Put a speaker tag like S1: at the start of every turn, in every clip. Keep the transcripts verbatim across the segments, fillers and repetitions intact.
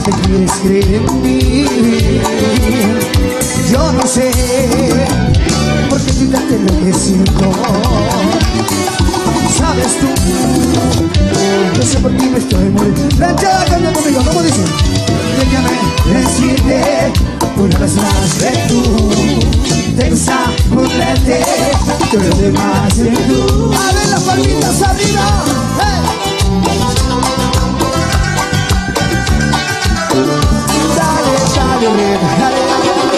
S1: te quieres creer en mí. Yo no sé por qué quitarte lo que siento. Sabes tú, no sé por qué me estoy muriendo. Planchada, cambia conmigo, ¿cómo dice? Déjame decirte una vez más que tú te gusta burlarte de los demás de tú. A ver las palmitas arriba, hey. Dale, dale, dale, dale.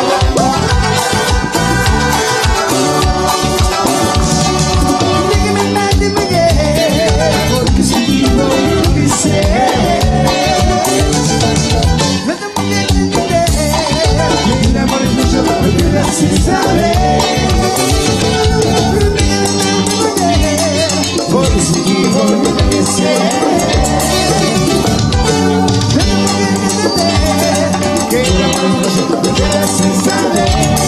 S1: Porque sin ti no lo que sé. No te voy a entender que el amor es mucho, me quedas sin saber. Porque sin ti no lo que sé. No te voy a entender que el amor es mucho, me quedas sin saber.